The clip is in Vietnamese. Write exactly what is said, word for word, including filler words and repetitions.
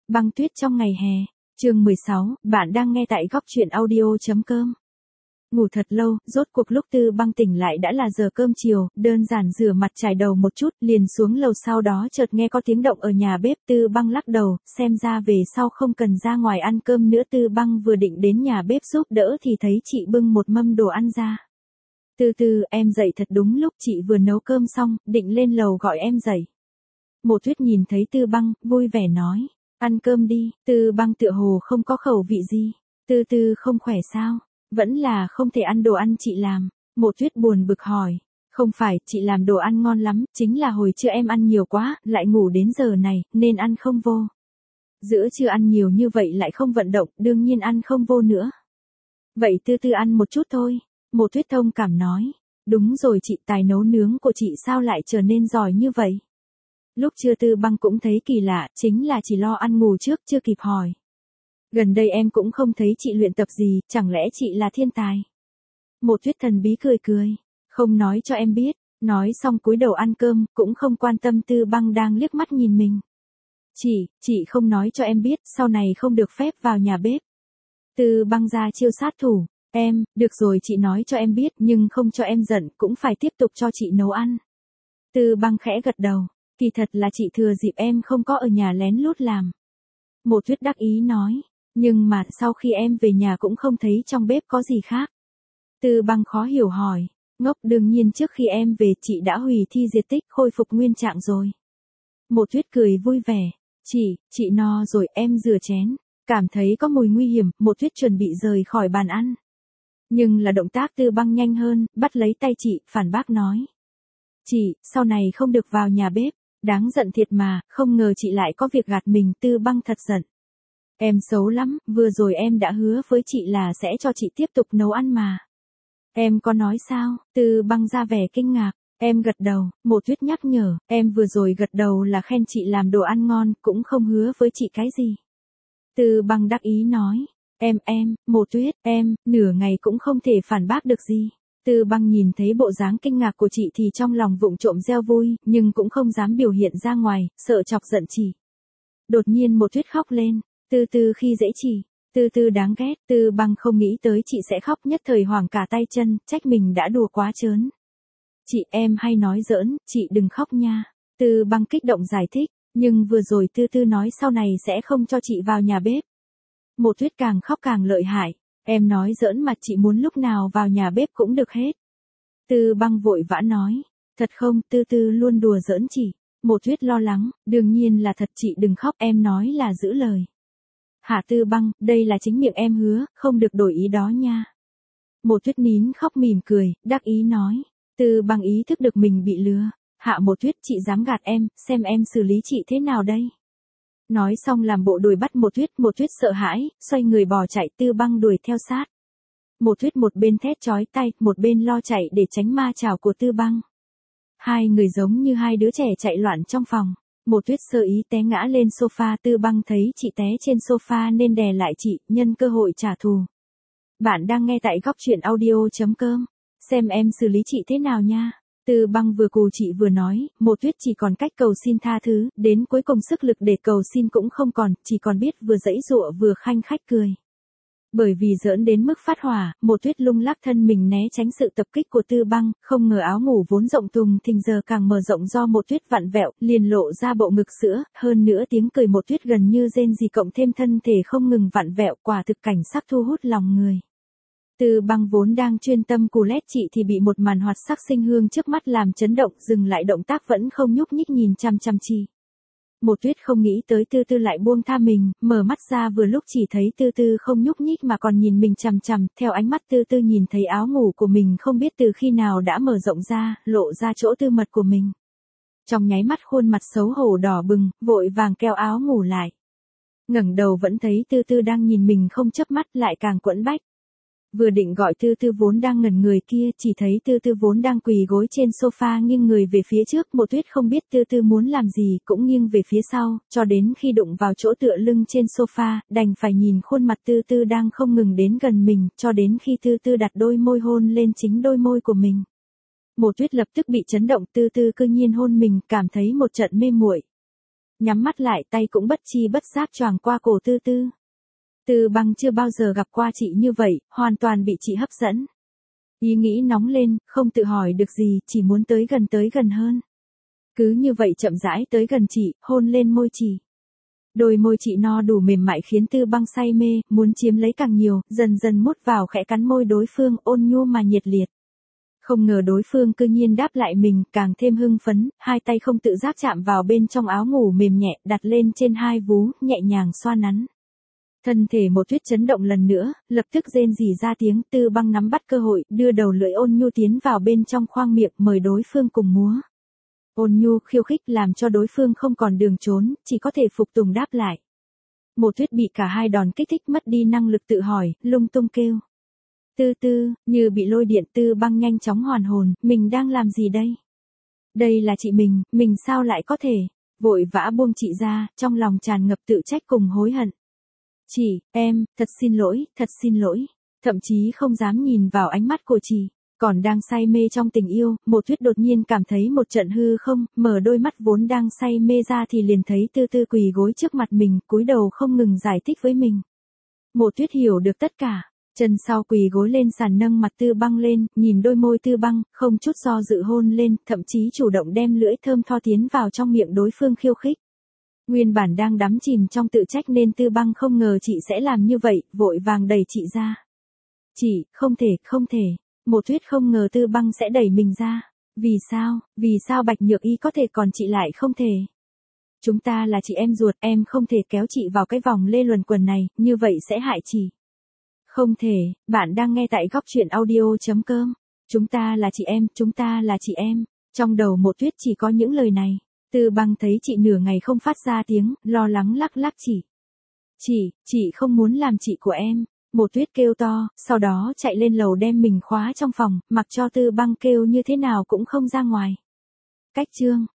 Băng tuyết trong ngày hè, chương mười sáu, bạn đang nghe tại góc truyện audio chấm com. Ngủ thật lâu, rốt cuộc lúc Tư Băng tỉnh lại đã là giờ cơm chiều, đơn giản rửa mặt chải đầu một chút, liền xuống lầu sau đó chợt nghe có tiếng động ở nhà bếp. Tư Băng lắc đầu, xem ra về sau không cần ra ngoài ăn cơm nữa. Tư Băng vừa định đến nhà bếp giúp đỡ thì thấy chị bưng một mâm đồ ăn ra. Tư Tư, em dậy thật đúng lúc, chị vừa nấu cơm xong, định lên lầu gọi em dậy. Mộ Tuyết nhìn thấy Tư Băng, vui vẻ nói. Ăn cơm đi. Tư Băng tựa hồ không có khẩu vị gì. Tư Tư không khỏe sao? Vẫn là không thể ăn đồ ăn chị làm. Mộ Tuyết buồn bực hỏi. Không phải, chị làm đồ ăn ngon lắm, chính là hồi trưa em ăn nhiều quá, lại ngủ đến giờ này, nên ăn không vô. Giữa trưa ăn nhiều như vậy lại không vận động, đương nhiên ăn không vô nữa. Vậy Tư Tư ăn một chút thôi. Mộ Tuyết thông cảm nói. Đúng rồi chị, tài nấu nướng của chị sao lại trở nên giỏi như vậy? Lúc trưa Tư Băng cũng thấy kỳ lạ, chính là chỉ lo ăn ngủ trước, chưa kịp hỏi. Gần đây em cũng không thấy chị luyện tập gì, chẳng lẽ chị là thiên tài? Mộ Tuyết thần bí cười cười, không nói cho em biết, nói xong cúi đầu ăn cơm, cũng không quan tâm Tư Băng đang liếc mắt nhìn mình. Chị, chị không nói cho em biết, sau này không được phép vào nhà bếp. Tư Băng ra chiêu sát thủ, em, được rồi chị nói cho em biết nhưng không cho em giận, cũng phải tiếp tục cho chị nấu ăn. Tư Băng khẽ gật đầu. Kỳ thật là chị thừa dịp em không có ở nhà lén lút làm. Mộ Tuyết đắc ý nói, nhưng mà sau khi em về nhà cũng không thấy trong bếp có gì khác. Tư Băng khó hiểu hỏi, ngốc, đương nhiên trước khi em về chị đã hủy thi diệt tích, khôi phục nguyên trạng rồi. Mộ Tuyết cười vui vẻ, chị, chị no rồi, em rửa chén. Cảm thấy có mùi nguy hiểm, Mộ Tuyết chuẩn bị rời khỏi bàn ăn. Nhưng là động tác Tư Băng nhanh hơn, bắt lấy tay chị, phản bác nói. Chị, sau này không được vào nhà bếp. Đáng giận thiệt mà, không ngờ chị lại có việc gạt mình. Tư Băng thật giận. Em xấu lắm, vừa rồi em đã hứa với chị là sẽ cho chị tiếp tục nấu ăn mà. Em có nói sao? Tư Băng ra vẻ kinh ngạc. Em gật đầu. Mộ Tuyết nhắc nhở, em vừa rồi gật đầu là khen chị làm đồ ăn ngon, cũng không hứa với chị cái gì. Tư Băng đắc ý nói, em em, Mộ Tuyết, em, nửa ngày cũng không thể phản bác được gì. Tư Băng nhìn thấy bộ dáng kinh ngạc của chị thì trong lòng vụng trộm reo vui, nhưng cũng không dám biểu hiện ra ngoài, sợ chọc giận chị. Đột nhiên Mộ Tuyết khóc lên, Tư Tư khi dễ chị, Tư Tư đáng ghét. Tư Băng không nghĩ tới chị sẽ khóc, nhất thời hoảng cả tay chân, trách mình đã đùa quá trớn. Chị, em hay nói giỡn, chị đừng khóc nha. Tư Băng kích động giải thích, nhưng vừa rồi Tư Tư nói sau này sẽ không cho chị vào nhà bếp. Mộ Tuyết càng khóc càng lợi hại. Em nói giỡn mà, chị muốn lúc nào vào nhà bếp cũng được hết. Tư Băng vội vã nói. Thật không? Tư Tư luôn đùa giỡn chị. Mộ Tuyết lo lắng, đương nhiên là thật, chị đừng khóc, em nói là giữ lời. Hả Tư Băng, đây là chính miệng em hứa, không được đổi ý đó nha. Mộ Tuyết nín khóc mỉm cười, đắc ý nói. Tư Băng ý thức được mình bị lừa. Hạ Mộ Tuyết, chị dám gạt em, xem em xử lý chị thế nào đây. Nói xong làm bộ đuổi bắt Mộ Tuyết. Mộ Tuyết sợ hãi, xoay người bỏ chạy. Tư Băng đuổi theo sát. Mộ Tuyết một bên thét chói tai, một bên lo chạy để tránh ma chảo của Tư Băng. Hai người giống như hai đứa trẻ chạy loạn trong phòng. Mộ Tuyết sơ ý té ngã lên sofa. Tư Băng thấy chị té trên sofa nên đè lại chị, nhân cơ hội trả thù. Bạn đang nghe tại góc truyện audio chấm com. Xem em xử lý chị thế nào nha. Tư Băng vừa cù chị vừa nói, Mộ Tuyết chỉ còn cách cầu xin tha thứ, đến cuối cùng sức lực để cầu xin cũng không còn, chỉ còn biết vừa giãy giụa vừa khanh khách cười. Bởi vì giỡn đến mức phát hỏa, Mộ Tuyết lung lắc thân mình né tránh sự tập kích của Tư Băng, không ngờ áo ngủ vốn rộng thùng thình giờ càng mở rộng do Mộ Tuyết vặn vẹo, liền lộ ra bộ ngực sữa, hơn nữa tiếng cười Mộ Tuyết gần như rên rỉ cộng thêm thân thể không ngừng vặn vẹo, quả thực cảnh sắc thu hút lòng người. Tư Băng vốn đang chuyên tâm cù lét chị thì bị một màn hoạt sắc sinh hương trước mắt làm chấn động, dừng lại động tác vẫn không nhúc nhích nhìn chăm chăm chị. Mộ Tuyết không nghĩ tới Tư Tư lại buông tha mình, mở mắt ra vừa lúc chỉ thấy Tư Tư không nhúc nhích mà còn nhìn mình chằm chằm, theo ánh mắt Tư Tư nhìn thấy áo ngủ của mình không biết từ khi nào đã mở rộng ra, lộ ra chỗ tư mật của mình. Trong nháy mắt khuôn mặt xấu hổ đỏ bừng, vội vàng kéo áo ngủ lại. Ngẩng đầu vẫn thấy Tư Tư đang nhìn mình không chớp mắt, lại càng quẫn bách. Vừa định gọi Tư Tư vốn đang ngẩn người kia, chỉ thấy Tư Tư vốn đang quỳ gối trên sofa nghiêng người về phía trước. Mộ Tuyết không biết Tư Tư muốn làm gì, cũng nghiêng về phía sau, cho đến khi đụng vào chỗ tựa lưng trên sofa, đành phải nhìn khuôn mặt Tư Tư đang không ngừng đến gần mình, cho đến khi Tư Tư đặt đôi môi hôn lên chính đôi môi của mình. Mộ Tuyết lập tức bị chấn động, Tư Tư cư nhiên hôn mình, cảm thấy một trận mê muội. nhắm mắt lại tay cũng bất chi bất giác choàng qua cổ Tư Tư. Tư Băng chưa bao giờ gặp qua chị như vậy, hoàn toàn bị chị hấp dẫn. Ý nghĩ nóng lên, không tự hỏi được gì, chỉ muốn tới gần tới gần hơn. Cứ như vậy chậm rãi tới gần chị, hôn lên môi chị. Đôi môi chị no đủ mềm mại khiến Tư Băng say mê, muốn chiếm lấy càng nhiều, dần dần mút vào khẽ cắn môi đối phương, ôn nhu mà nhiệt liệt. Không ngờ đối phương cư nhiên đáp lại mình, càng thêm hưng phấn, hai tay không tự giác chạm vào bên trong áo ngủ mềm nhẹ, đặt lên trên hai vú, nhẹ nhàng xoa nắn. Thân thể Một Tuyết chấn động lần nữa, lập tức rên rỉ ra tiếng. Tư Băng nắm bắt cơ hội, đưa đầu lưỡi ôn nhu tiến vào bên trong khoang miệng, mời đối phương cùng múa. Ôn nhu khiêu khích làm cho đối phương không còn đường trốn, chỉ có thể phục tùng đáp lại. Một Tuyết bị cả hai đòn kích thích mất đi năng lực tự hỏi, lung tung kêu. Tư Tư, như bị lôi điện. Tư Băng nhanh chóng hoàn hồn, mình đang làm gì đây? Đây là chị mình, mình sao lại có thể? Vội vã buông chị ra, trong lòng tràn ngập tự trách cùng hối hận. Chị, em, thật xin lỗi, thật xin lỗi. Thậm chí không dám nhìn vào ánh mắt của chị. Còn đang say mê trong tình yêu, Một Tuyết đột nhiên cảm thấy một trận hư không, mở đôi mắt vốn đang say mê ra thì liền thấy Tư Tư quỳ gối trước mặt mình, cúi đầu không ngừng giải thích với mình. Một Tuyết hiểu được tất cả, chân sau quỳ gối lên sàn nâng mặt Tư Băng lên, nhìn đôi môi Tư Băng, không chút do dự hôn lên, thậm chí chủ động đem lưỡi thơm tho tiến vào trong miệng đối phương khiêu khích. Nguyên bản đang đắm chìm trong tự trách nên Tư Băng không ngờ chị sẽ làm như vậy, vội vàng đẩy chị ra. Chị, không thể, không thể. Một Tuyết không ngờ Tư Băng sẽ đẩy mình ra. Vì sao, vì sao Bạch Nhược Y có thể còn chị lại không thể? Chúng ta là chị em ruột, em không thể kéo chị vào cái vòng lê luẩn quẩn này, như vậy sẽ hại chị. Không thể, bạn đang nghe tại góc truyện audio chấm com. Chúng ta là chị em, chúng ta là chị em. Trong đầu Một Tuyết chỉ có những lời này. Tư Băng thấy chị nửa ngày không phát ra tiếng, lo lắng lắc lắc chị. Chị, chị không muốn làm chị của em. Một Tuyết kêu to, sau đó chạy lên lầu đem mình khóa trong phòng, mặc cho Tư Băng kêu như thế nào cũng không ra ngoài. Cách chương